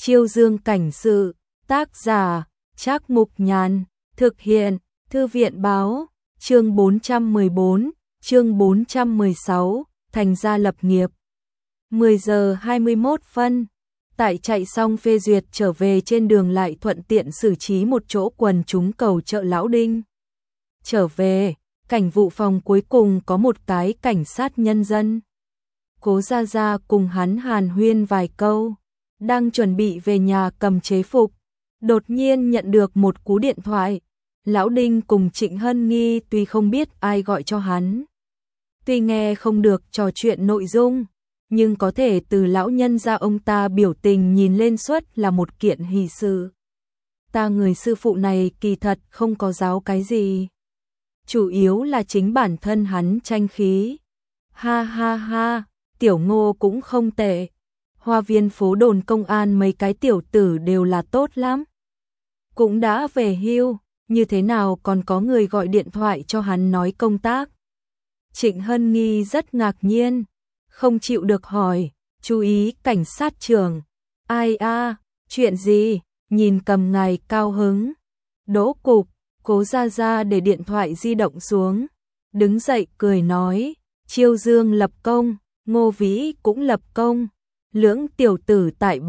Chiêu Dương cảnh sự, tác giả, Trác Mục Nhàn, thực hiện, Thư viện báo, chương 414, chương 416, thành gia lập nghiệp. 10 giờ 21 phân, tại chạy xong phê duyệt trở về trên đường lại thuận tiện xử trí một chỗ quần chúng cầu chợ Lão Đinh. Trở về, cảnh vụ phòng cuối cùng có một cái cảnh sát nhân dân. Cố Gia Gia cùng hắn hàn huyên vài câu, đang chuẩn bị về nhà cầm chế phục, đột nhiên nhận được một cú điện thoại. Lão Đinh cùng Trịnh Hân Nghi tuy không biết ai gọi cho hắn, tuy nghe không được trò chuyện nội dung, nhưng có thể từ lão nhân gia ông ta biểu tình nhìn lên suất là một kiện hỷ sự. Ta người sư phụ này kỳ thật không có giáo cái gì, chủ yếu là chính bản thân hắn tranh khí. Ha ha ha, Tiểu Ngô cũng không tệ. Hoa viên phố đồn công an mấy cái tiểu tử đều là tốt lắm. Cũng đã về hưu, như thế nào còn có người gọi điện thoại cho hắn nói công tác. Trịnh Hân Nghi rất ngạc nhiên, không chịu được hỏi, chú ý cảnh sát trưởng. Ai a, chuyện gì, nhìn cầm ngày cao hứng. Đỗ Cục, Cố Gia Gia để điện thoại di động xuống, đứng dậy cười nói, Chiêu Dương lập công, Ngô Vĩ cũng lập công. Lưỡng tiểu tử tại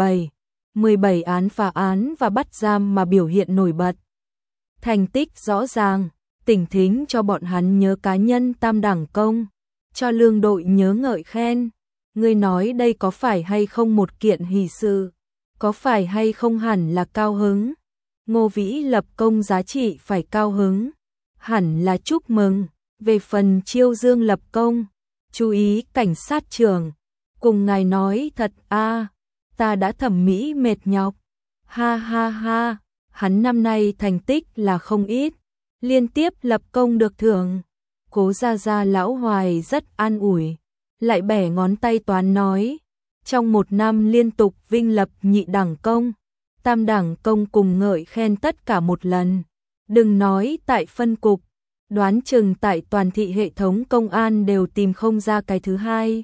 17 án phá án và bắt giam mà biểu hiện nổi bật. Thành tích rõ ràng, tỉnh thính cho bọn hắn nhớ cá nhân tam đẳng công, cho lương đội nhớ ngợi khen. Ngươi nói đây có phải hay không một kiện hỷ sự, có phải hay không hẳn là cao hứng. Ngô Vĩ lập công giá trị phải cao hứng, hẳn là chúc mừng. Về phần Chiêu Dương lập công, chú ý cảnh sát trưởng, cùng ngài nói thật a, ta đã thẩm mỹ mệt nhọc. Ha ha ha, hắn năm nay thành tích là không ít, liên tiếp lập công được thưởng. Cố Gia Gia lão Hoài rất an ủi, lại bẻ ngón tay toán nói, trong một năm liên tục vinh lập nhị đẳng công, tam đẳng công cùng ngợi khen tất cả một lần. Đừng nói tại phân cục, đoán chừng tại toàn thị hệ thống công an đều tìm không ra cái thứ hai.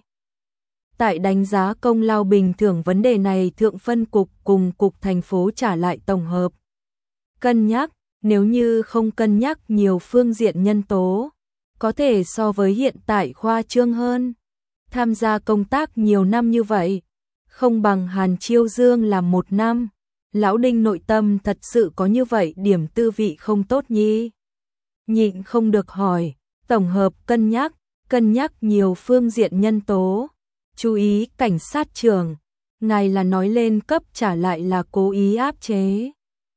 Tại đánh giá công lao bình thưởng vấn đề này, thượng phân cục cùng cục thành phố trả lại tổng hợp. Cân nhắc, nếu như không cân nhắc nhiều phương diện nhân tố, có thể so với hiện tại khoa trương hơn. Tham gia công tác nhiều năm như vậy, không bằng Hàn Chiêu Dương làm 1 năm. Lão Đinh nội tâm thật sự có như vậy điểm tư vị không tốt nhi. Nhịn không được hỏi, tổng hợp cân nhắc nhiều phương diện nhân tố. Chú ý cảnh sát trưởng, ngài là nói lên cấp trả lại là cố ý áp chế.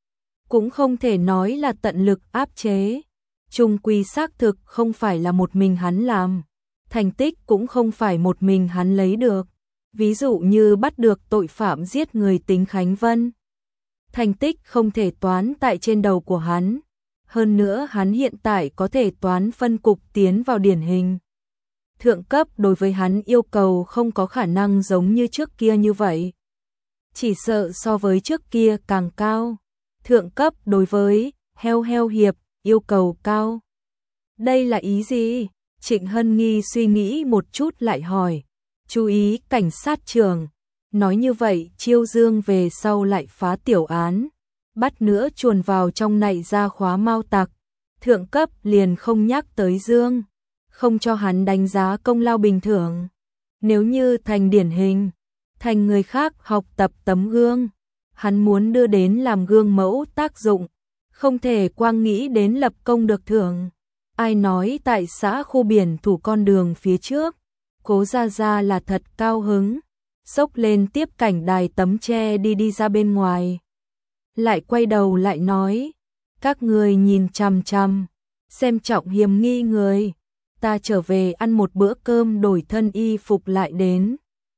Cũng không thể nói là tận lực áp chế. Chung quy xác thực không phải là một mình hắn làm, thành tích cũng không phải một mình hắn lấy được. Ví dụ như bắt được tội phạm giết người Tính Khánh Vân, thành tích không thể toán tại trên đầu của hắn. Hơn nữa hắn hiện tại có thể toán phân cục tiến vào điển hình. Thượng cấp đối với hắn yêu cầu không có khả năng giống như trước kia như vậy. Chỉ sợ so với trước kia càng cao. Thượng cấp đối với heo hiệp yêu cầu cao. Đây là ý gì? Trịnh Hân Nghi suy nghĩ một chút lại hỏi. Chú ý cảnh sát trưởng. Nói như vậy Chiêu Dương về sau lại phá tiểu án, bắt nữa chuồn vào trong này ra khóa mao tặc. Thượng cấp liền không nhắc tới Dương, không cho hắn đánh giá công lao bình thường. Nếu như thành điển hình, thành người khác học tập tấm gương, hắn muốn đưa đến làm gương mẫu tác dụng, không thể quang nghĩ đến lập công được thưởng. Ai nói tại xã khu biển thủ con đường phía trước, Cố Gia Gia là thật cao hứng, xốc lên tiếp cảnh đài tấm tre đi ra bên ngoài. Lại quay đầu lại nói, các người nhìn chằm chằm, xem trọng hiểm nghi người. Ta trở về ăn một bữa cơm đổi thân y phục lại đến.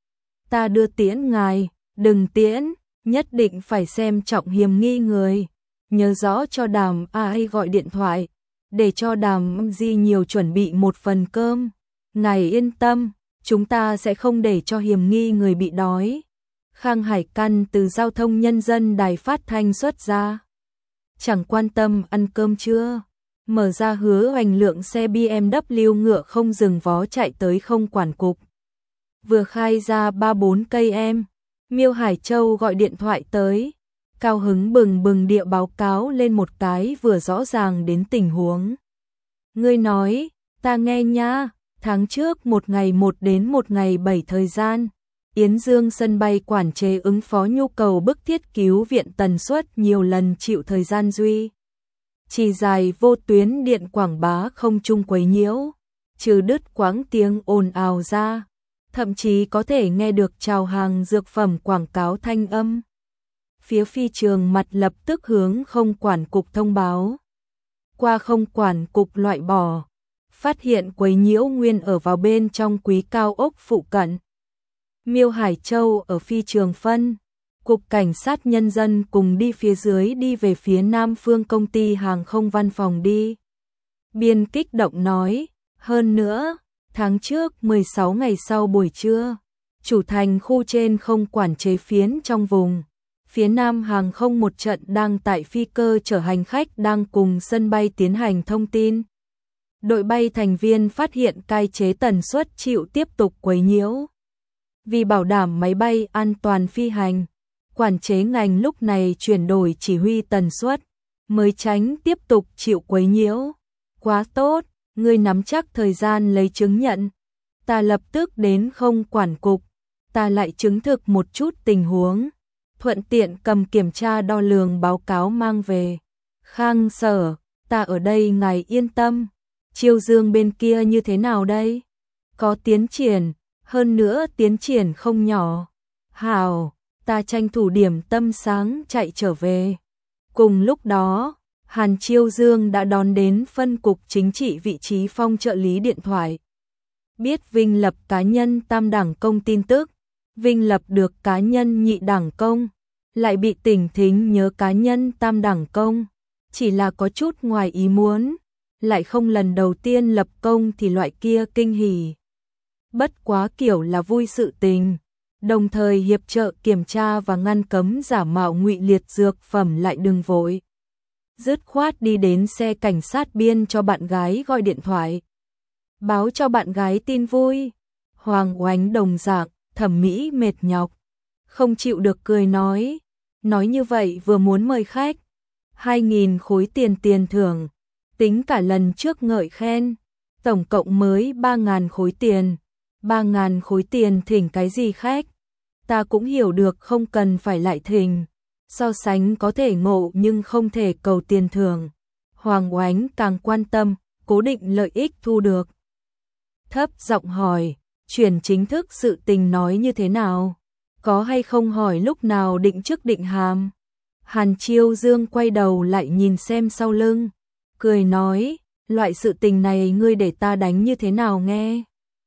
Ta đưa tiễn ngài, đừng tiễn, nhất định phải xem trọng hiểm nghi người. Nhớ rõ cho Đàm ai gọi điện thoại, để cho Đàm Di nhiều chuẩn bị một phần cơm. Ngài yên tâm, chúng ta sẽ không để cho hiểm nghi người bị đói. Khang Hải Căn từ giao thông nhân dân đài phát thanh xuất ra. Chẳng quan tâm ăn cơm chưa. Mở ra Hứa Hoành lượng xe BMW ngựa không dừng vó chạy tới không quản cục. Vừa khai ra 3-4 cây em, Miêu Hải Châu gọi điện thoại tới, cao hứng bừng bừng địa báo cáo lên một cái vừa rõ ràng đến tình huống. Ngươi nói, ta nghe nha, tháng trước một ngày 1 đến một ngày 7 thời gian, Yến Dương sân bay quản chế ứng phó nhu cầu bức thiết cứu viện tần suất nhiều lần chịu thời gian duy. Chỉ dài vô tuyến điện quảng bá không chung quấy nhiễu, trừ đứt quãng tiếng ồn ào ra, thậm chí có thể nghe được chào hàng dược phẩm quảng cáo thanh âm. Phía phi trường mặt lập tức hướng không quản cục thông báo. Qua không quản cục loại bỏ, phát hiện quấy nhiễu nguyên ở vào bên trong quý cao ốc phụ cận. Miêu Hải Châu ở phi trường phân, cục cảnh sát nhân dân cùng đi phía dưới đi về phía nam phương công ty hàng không văn phòng đi. Biên kích động nói, hơn nữa, tháng trước 16 ngày sau buổi trưa, chủ thành khu trên không quản chế phiến trong vùng. Phía nam hàng không một trận đang tại phi cơ chở hành khách đang cùng sân bay tiến hành thông tin. Đội bay thành viên phát hiện cai chế tần suất chịu tiếp tục quấy nhiễu. Vì bảo đảm máy bay an toàn phi hành, quản chế ngành lúc này chuyển đổi chỉ huy tần suất, mới tránh tiếp tục chịu quấy nhiễu. Quá tốt, ngươi nắm chắc thời gian lấy chứng nhận. Ta lập tức đến không quản cục, ta lại chứng thực một chút tình huống. Thuận tiện cầm kiểm tra đo lường báo cáo mang về. Khang Sở, ta ở đây ngài yên tâm. Chiêu Dương bên kia như thế nào đây? Có tiến triển, hơn nữa tiến triển không nhỏ. Hảo, ta tranh thủ điểm tâm sáng chạy trở về. Cùng lúc đó, Hàn Chiêu Dương đã đón đến phân cục chính trị vị trí phong trợ lý điện thoại. Biết Vinh Lập cá nhân tam đẳng công tin tức. Vinh Lập được cá nhân nhị đẳng công, lại bị Tỉnh Thính nhớ cá nhân tam đẳng công, chỉ là có chút ngoài ý muốn, lại không lần đầu tiên lập công thì loại kia kinh hỉ. Bất quá kiểu là vui sự tình, đồng thời hiệp trợ kiểm tra và ngăn cấm giả mạo ngụy liệt dược phẩm lại đừng vội. Dứt khoát đi đến xe cảnh sát biên cho bạn gái gọi điện thoại. Báo cho bạn gái tin vui, Hoàng Oánh đồng dạng, thẩm mỹ mệt nhọc, không chịu được cười nói như vậy vừa muốn mời khách, 2.000 khối tiền thưởng, tính cả lần trước ngợi khen, tổng cộng mới 3.000 khối tiền, 3.000 khối tiền thỉnh cái gì khách, ta cũng hiểu được không cần phải lại thỉnh, so sánh có thể ngộ nhưng không thể cầu tiền thưởng. Hoàng Oánh càng quan tâm, cố định lợi ích thu được. Thấp giọng hỏi, chuyển chính thức sự tình nói như thế nào? Có hay không hỏi lúc nào định chức định hàm? Hàn Chiêu Dương quay đầu lại nhìn xem sau lưng, cười nói, loại sự tình này ngươi để ta đánh như thế nào nghe?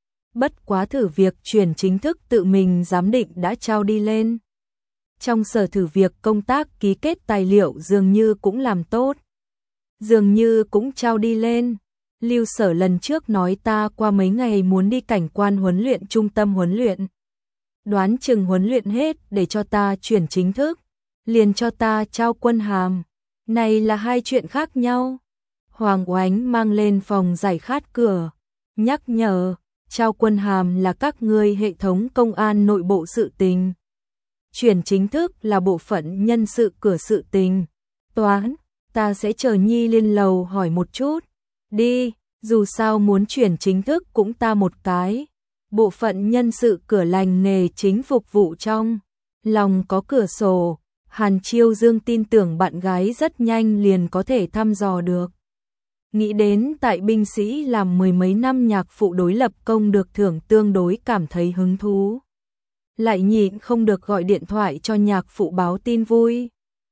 Bất quá thử việc chuyển chính thức tự mình giám định đã trao đi lên. Trong sở thử việc công tác ký kết tài liệu dường như cũng làm tốt. Dường như cũng trao đi lên. Lưu Sở lần trước nói ta qua mấy ngày muốn đi cảnh quan huấn luyện trung tâm huấn luyện. Đoán chừng huấn luyện hết để cho ta chuyển chính thức, liền cho ta trao quân hàm. Này là hai chuyện khác nhau. Hoàng Oánh mang lên phòng giải khát cửa, nhắc nhở, trao quân hàm là các ngươi hệ thống công an nội bộ sự tình. Chuyển chính thức là bộ phận nhân sự cửa sự tình. Toán, ta sẽ chờ Nhi lên lầu hỏi một chút. Đi, dù sao muốn chuyển chính thức cũng ta một cái. Bộ phận nhân sự cửa lành nghề chính phục vụ trong. Lòng có cửa sổ, Hàn Chiêu Dương tin tưởng bạn gái rất nhanh liền có thể thăm dò được. Nghĩ đến tại binh sĩ làm 10 mấy năm nhạc phụ đối lập công được thưởng tương đối cảm thấy hứng thú. Lại nhịn không được gọi điện thoại cho nhạc phụ báo tin vui.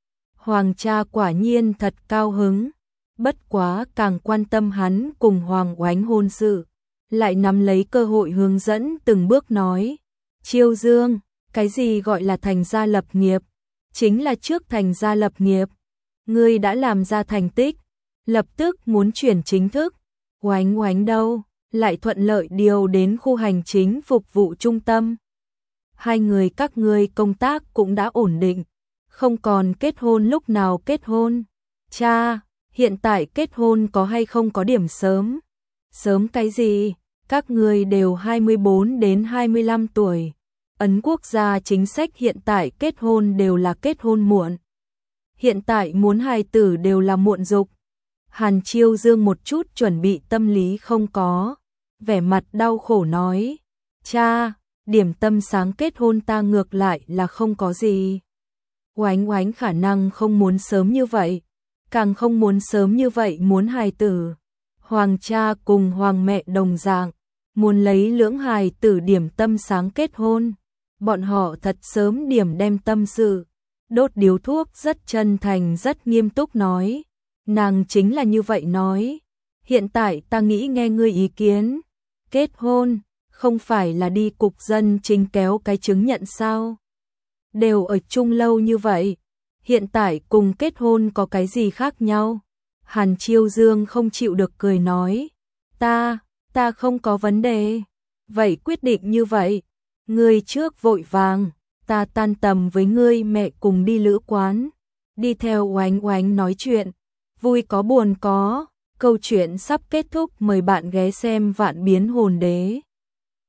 Hoàng cha quả nhiên thật cao hứng. Bất quá càng quan tâm hắn cùng Hoàng Oánh hôn sự, lại nắm lấy cơ hội hướng dẫn từng bước nói. Chiêu Dương, cái gì gọi là thành gia lập nghiệp? Chính là trước thành gia lập nghiệp. Ngươi đã làm ra thành tích, lập tức muốn chuyển chính thức. Oánh Oánh đâu, lại thuận lợi điều đến khu hành chính phục vụ trung tâm. Hai người các ngươi công tác cũng đã ổn định, không còn kết hôn lúc nào kết hôn. Cha, hiện tại kết hôn có hay không có điểm sớm? Sớm cái gì? Các ngươi đều 24 đến 25 tuổi. Ấn quốc gia chính sách hiện tại kết hôn đều là kết hôn muộn. Hiện tại muốn hài tử đều là muộn dục. Hàn Chiêu Dương một chút chuẩn bị tâm lý không có, vẻ mặt đau khổ nói, cha, điểm tâm sáng kết hôn ta ngược lại là không có gì. Oánh oánh khả năng không muốn sớm như vậy, càng không muốn sớm như vậy muốn hài tử. Hoàng cha cùng hoàng mẹ đồng dạng, muốn lấy lưỡng hài tử điểm tâm sáng kết hôn. Bọn họ thật sớm điểm đem tâm sự, đốt điếu thuốc rất chân thành rất nghiêm túc nói. Nàng chính là như vậy nói. Hiện tại ta nghĩ nghe ngươi ý kiến. Kết hôn, không phải là đi cục dân chính kéo cái chứng nhận sao? Đều ở chung lâu như vậy. Hiện tại cùng kết hôn có cái gì khác nhau? Hàn Chiêu Dương không chịu được cười nói. Ta không có vấn đề. Vậy quyết định như vậy. Ngươi trước vội vàng. Ta tan tầm với ngươi mẹ cùng đi lữ quán. Đi theo Oánh Oánh nói chuyện. Vui có buồn có. Câu chuyện sắp kết thúc, mời bạn ghé xem Vạn Biến Hồn Đế.